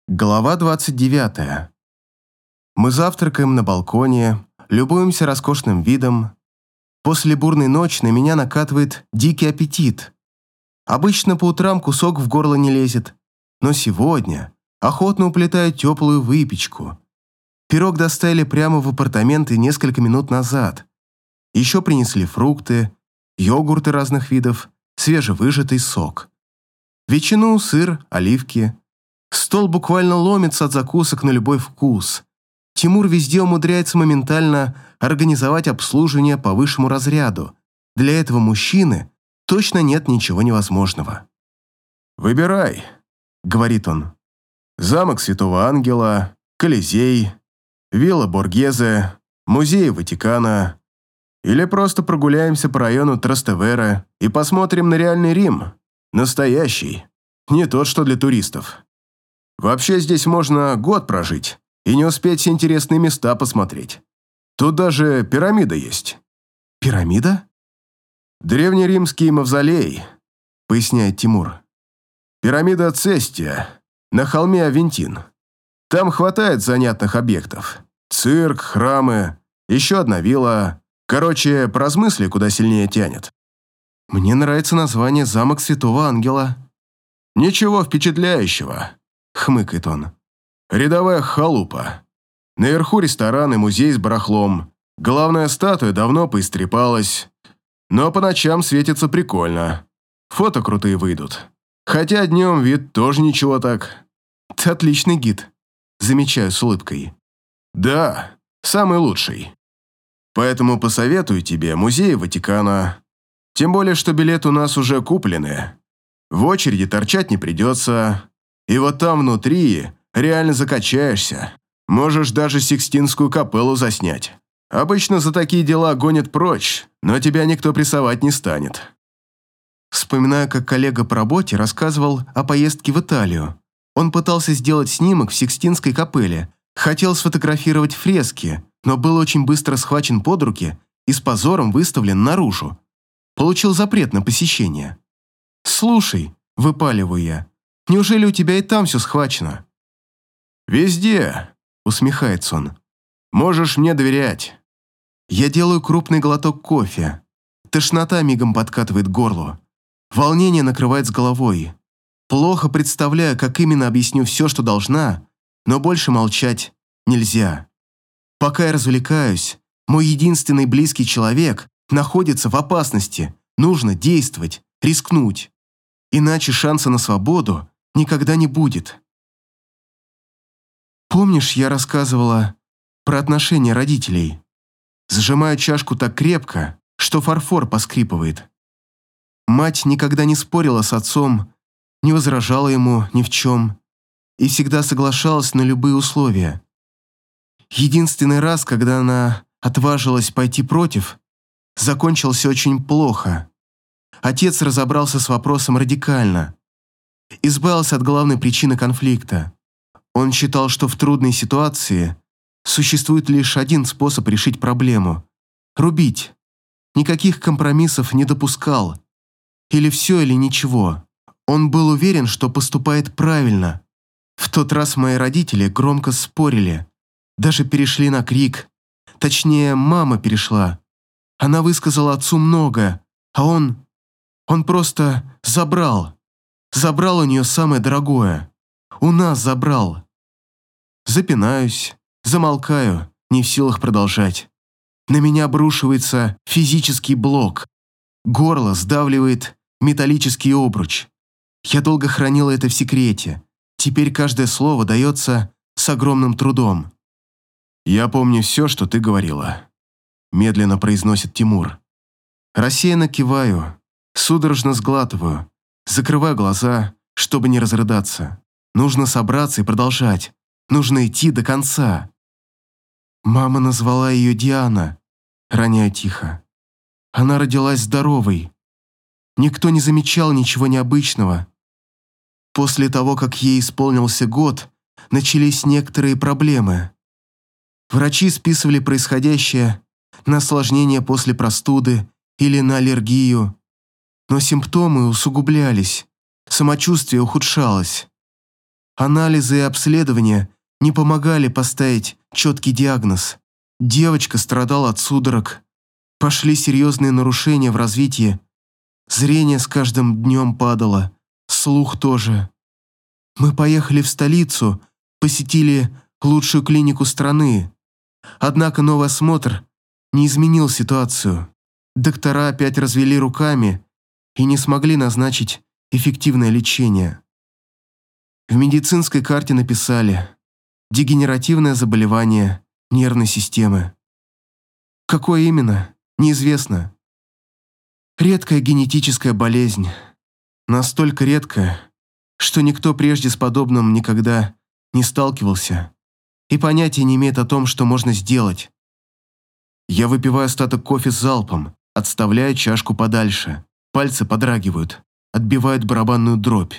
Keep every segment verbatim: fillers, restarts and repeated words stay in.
Глава двадцать девятая. Мы завтракаем на балконе, любуемся роскошным видом. После бурной ночи на меня накатывает дикий аппетит. Обычно по утрам кусок в горло не лезет, но сегодня охотно уплетаю теплую выпечку. Пирог доставили прямо в апартаменты несколько минут назад. Еще принесли фрукты, йогурты разных видов, свежевыжатый сок. Ветчину, сыр, оливки. Стол буквально ломится от закусок на любой вкус. Тимур везде умудряется моментально организовать обслуживание по высшему разряду. Для этого мужчины точно нет ничего невозможного. «Выбирай», — говорит он. «Замок Святого Ангела, Колизей, вилла Боргезе, музей Ватикана. Или просто прогуляемся по району Трастевера и посмотрим на реальный Рим. Настоящий. Не тот, что для туристов. Вообще здесь можно год прожить и не успеть все интересные места посмотреть. Тут даже пирамида есть». «Пирамида?» «Древнеримский мавзолей», — поясняет Тимур. «Пирамида Цестия, на холме Авентин. Там хватает занятных объектов. Цирк, храмы, еще одна вилла. Короче, поразмысли, куда сильнее тянет». «Мне нравится название «Замок Святого Ангела». «Ничего впечатляющего», — хмыкает он. «Рядовая халупа. Наверху ресторан и музей с барахлом. Главная статуя давно поистрепалась, но по ночам светится прикольно. Фото крутые выйдут. Хотя днем вид тоже ничего так». «Ты отличный гид», — замечаю с улыбкой. «Да, самый лучший. Поэтому посоветую тебе музей Ватикана. Тем более, что билеты у нас уже куплены. В очереди торчать не придется. И вот там внутри реально закачаешься. Можешь даже Сикстинскую капеллу заснять. Обычно за такие дела гонят прочь, но тебя никто прессовать не станет». Вспоминаю, как коллега по работе рассказывал о поездке в Италию. Он пытался сделать снимок в Сикстинской капелле, хотел сфотографировать фрески, но был очень быстро схвачен под руки и с позором выставлен наружу. Получил запрет на посещение. «Слушай», — выпаливаю я, — «неужели у тебя и там все схвачено?» «Везде», — усмехается он. «Можешь мне доверять». Я делаю крупный глоток кофе. Тошнота мигом подкатывает к горлу. Волнение накрывает с головой. Плохо представляю, как именно объясню все, что должна, но больше молчать нельзя. Пока я развлекаюсь, мой единственный близкий человек находится в опасности. Нужно действовать, рискнуть. Иначе шанса на свободу никогда не будет. Помнишь, я рассказывала про отношения родителей? Сжимаю чашку так крепко, что фарфор поскрипывает. Мать никогда не спорила с отцом, не возражала ему ни в чем и всегда соглашалась на любые условия. Единственный раз, когда она отважилась пойти против, закончился очень плохо. Отец разобрался с вопросом радикально. Избавился от главной причины конфликта. Он считал, что в трудной ситуации существует лишь один способ решить проблему – рубить. Никаких компромиссов не допускал. Или все, или ничего. Он был уверен, что поступает правильно. В тот раз мои родители громко спорили. Даже перешли на крик. Точнее, мама перешла. Она высказала отцу многое, а он... Он просто забрал. Забрал у нее самое дорогое. У нас забрал. Запинаюсь, замолкаю, не в силах продолжать. На меня обрушивается физический блок. Горло сдавливает металлический обруч. Я долго хранила это в секрете. Теперь каждое слово дается с огромным трудом. «Я помню все, что ты говорила», – медленно произносит Тимур. Рассеянно киваю, судорожно сглатываю, закрываю глаза, чтобы не разрыдаться. Нужно собраться и продолжать. Нужно идти до конца. Мама назвала ее Диана, роняю тихо. Она родилась здоровой. Никто не замечал ничего необычного. После того, как ей исполнился год, начались некоторые проблемы. Врачи списывали происходящее на осложнение после простуды или на аллергию, но симптомы усугублялись, самочувствие ухудшалось. Анализы и обследования не помогали поставить четкий диагноз. Девочка страдала от судорог. Пошли серьезные нарушения в развитии. Зрение с каждым днем падало, слух тоже. Мы поехали в столицу, посетили лучшую клинику страны. Однако новый осмотр не изменил ситуацию. Доктора опять развели руками и не смогли назначить эффективное лечение. В медицинской карте написали «дегенеративное заболевание нервной системы». Какое именно, неизвестно. Редкая генетическая болезнь. Настолько редкая, что никто прежде с подобным никогда не сталкивался и понятия не имеет о том, что можно сделать. Я выпиваю остаток кофе с залпом, отставляя чашку подальше. Пальцы подрагивают, отбивают барабанную дробь.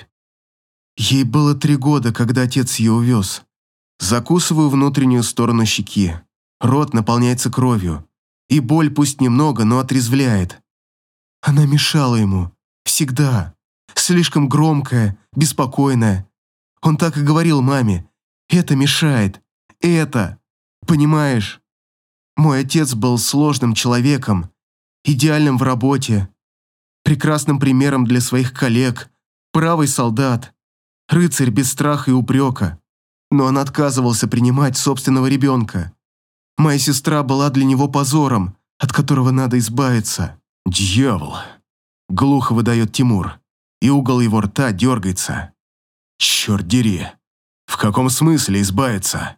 Ей было три года, когда отец ее увез. Закусываю внутреннюю сторону щеки. Рот наполняется кровью. И боль пусть немного, но отрезвляет. Она мешала ему. Всегда. Слишком громкая, беспокойная. Он так и говорил маме. Это мешает. Это. Понимаешь? Мой отец был сложным человеком. Идеальным в работе. Прекрасным примером для своих коллег. Правый солдат. Рыцарь без страха и упрека. Но он отказывался принимать собственного ребенка. Моя сестра была для него позором, от которого надо избавиться. «Дьявол!» – глухо выдает Тимур, и угол его рта дергается. «Черт дери! В каком смысле избавиться?»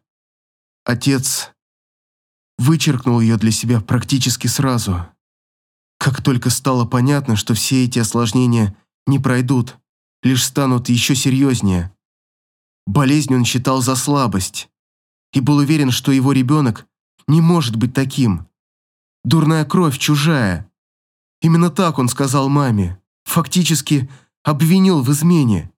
Отец вычеркнул ее для себя практически сразу. Как только стало понятно, что все эти осложнения не пройдут, лишь станут еще серьезнее. Болезнь он считал за слабость и был уверен, что его ребенок не может быть таким. Дурная кровь чужая. Именно так он сказал маме. Фактически обвинил в измене.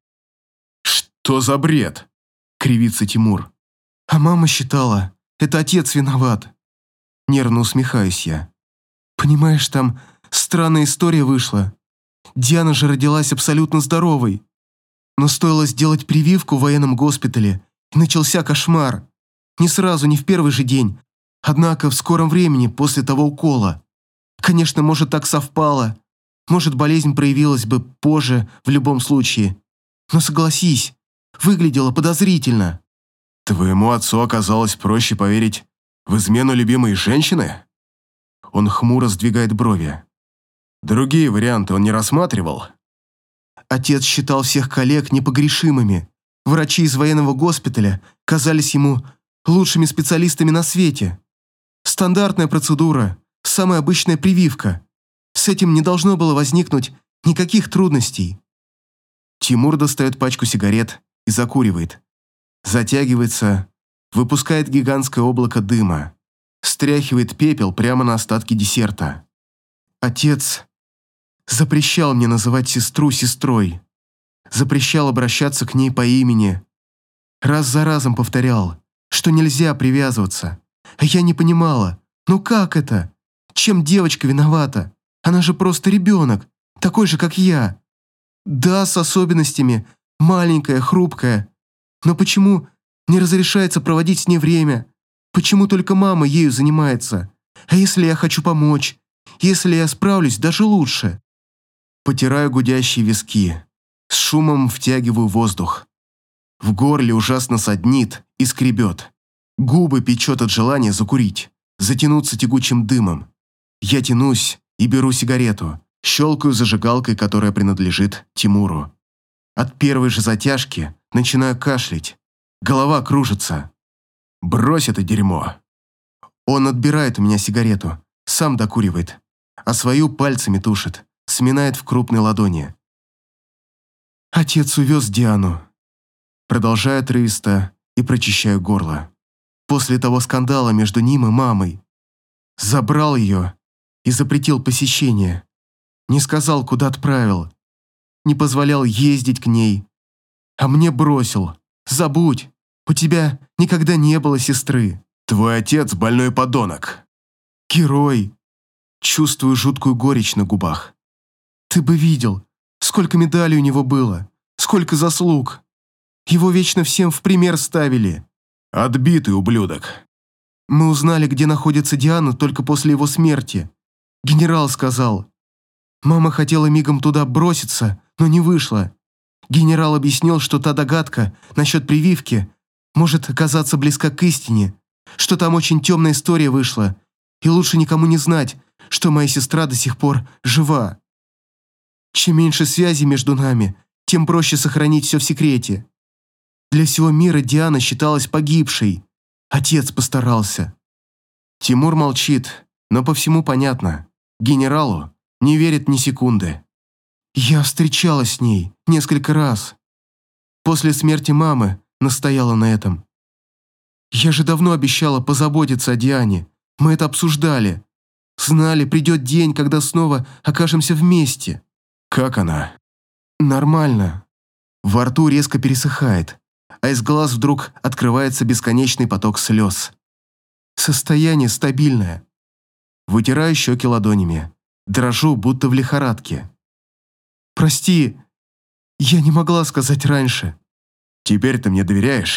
«Что за бред?» – кривится Тимур. А мама считала, это отец виноват. Нервно усмехаюсь я. Понимаешь, там странная история вышла. Диана же родилась абсолютно здоровой. Но стоило сделать прививку в военном госпитале, и начался кошмар. Не сразу, не в первый же день, однако в скором времени после того укола. Конечно, может, так совпало. Может, болезнь проявилась бы позже в любом случае. Но согласись, выглядело подозрительно. Твоему отцу оказалось проще поверить в измену любимой женщины? Он хмуро сдвигает брови. Другие варианты он не рассматривал? Отец считал всех коллег непогрешимыми. Врачи из военного госпиталя казались ему лучшими специалистами на свете. Стандартная процедура, самая обычная прививка. С этим не должно было возникнуть никаких трудностей. Тимур достает пачку сигарет и закуривает. Затягивается, выпускает гигантское облако дыма. Стряхивает пепел прямо на остатки десерта. Отец запрещал мне называть сестру сестрой. Запрещал обращаться к ней по имени. Раз за разом повторял, что нельзя привязываться. А я не понимала, ну как это? Чем девочка виновата? Она же просто ребенок, такой же, как я. Да, с особенностями, маленькая, хрупкая. Но почему не разрешается проводить с ней время? Почему только мама ею занимается? А если я хочу помочь? Если я справлюсь, даже лучше. Потираю гудящие виски. С шумом втягиваю воздух. В горле ужасно саднит и скребет. Губы печет от желания закурить, затянуться тягучим дымом. Я тянусь и беру сигарету, щелкаю зажигалкой, которая принадлежит Тимуру. От первой же затяжки начинаю кашлять. Голова кружится. Брось это дерьмо. Он отбирает у меня сигарету, сам докуривает, а свою пальцами тушит, сминает в крупной ладони. Отец увез Диану. Продолжаю отрывисто и прочищаю горло. После того скандала между ним и мамой. Забрал ее и запретил посещение. Не сказал, куда отправил. Не позволял ездить к ней. А мне бросил. Забудь, у тебя никогда не было сестры. Твой отец больной подонок. Герой. Чувствую жуткую горечь на губах. Ты бы видел, сколько медалей у него было, сколько заслуг. Его вечно всем в пример ставили. Отбитый ублюдок. Мы узнали, где находится Диана только после его смерти. Генерал сказал. Мама хотела мигом туда броситься, но не вышло. Генерал объяснил, что та догадка насчет прививки может оказаться близка к истине, что там очень темная история вышла, и лучше никому не знать, что моя сестра до сих пор жива. Чем меньше связи между нами, тем проще сохранить все в секрете. Для всего мира Диана считалась погибшей. Отец постарался. Тимур молчит, но по всему понятно. Генералу не верит ни секунды. Я встречалась с ней несколько раз. После смерти мамы настояла на этом. Я же давно обещала позаботиться о Диане. Мы это обсуждали. Знали, придет день, когда снова окажемся вместе. Как она? Нормально. Во рту резко пересыхает, а из глаз вдруг открывается бесконечный поток слез. Состояние стабильное. Вытираю щеки ладонями. Дрожу, будто в лихорадке. Прости, я не могла сказать раньше. Теперь ты мне доверяешь?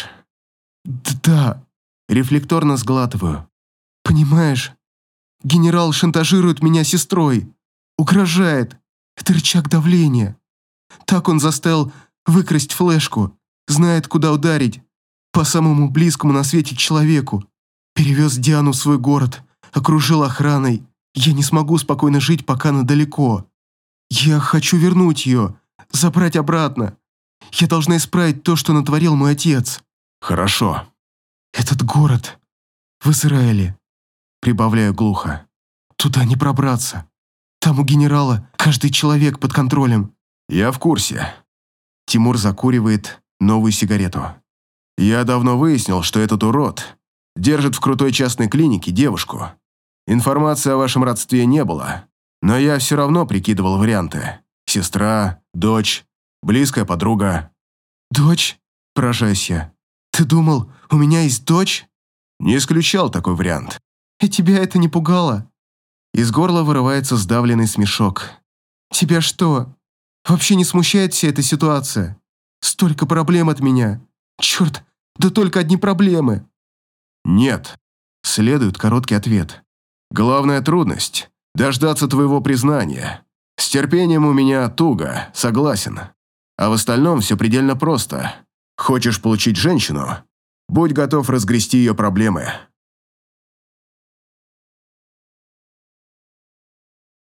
Да. Рефлекторно сглатываю. Понимаешь, генерал шантажирует меня сестрой. Угрожает. Это рычаг давления. Так он заставил выкрасть флешку. Знает, куда ударить. По самому близкому на свете человеку. Перевез Диану в свой город. Окружил охраной. Я не смогу спокойно жить, пока она далеко. Я хочу вернуть ее. Забрать обратно. Я должна исправить то, что натворил мой отец. Хорошо. Этот город в Израиле. Прибавляю глухо. Туда не пробраться. Там у генерала каждый человек под контролем. Я в курсе. Тимур закуривает новую сигарету. Я давно выяснил, что этот урод держит в крутой частной клинике девушку. Информации о вашем родстве не было, но я все равно прикидывал варианты. Сестра, дочь, близкая подруга. Дочь? Поражаюсь я. Ты думал, у меня есть дочь? Не исключал такой вариант. И тебя это не пугало? Из горла вырывается сдавленный смешок. Тебя что, вообще не смущает вся эта ситуация? Столько проблем от меня. Черт, да только одни проблемы. Нет. Следует короткий ответ. Главная трудность – дождаться твоего признания. С терпением у меня туго, согласен. А в остальном все предельно просто. Хочешь получить женщину? Будь готов разгрести ее проблемы.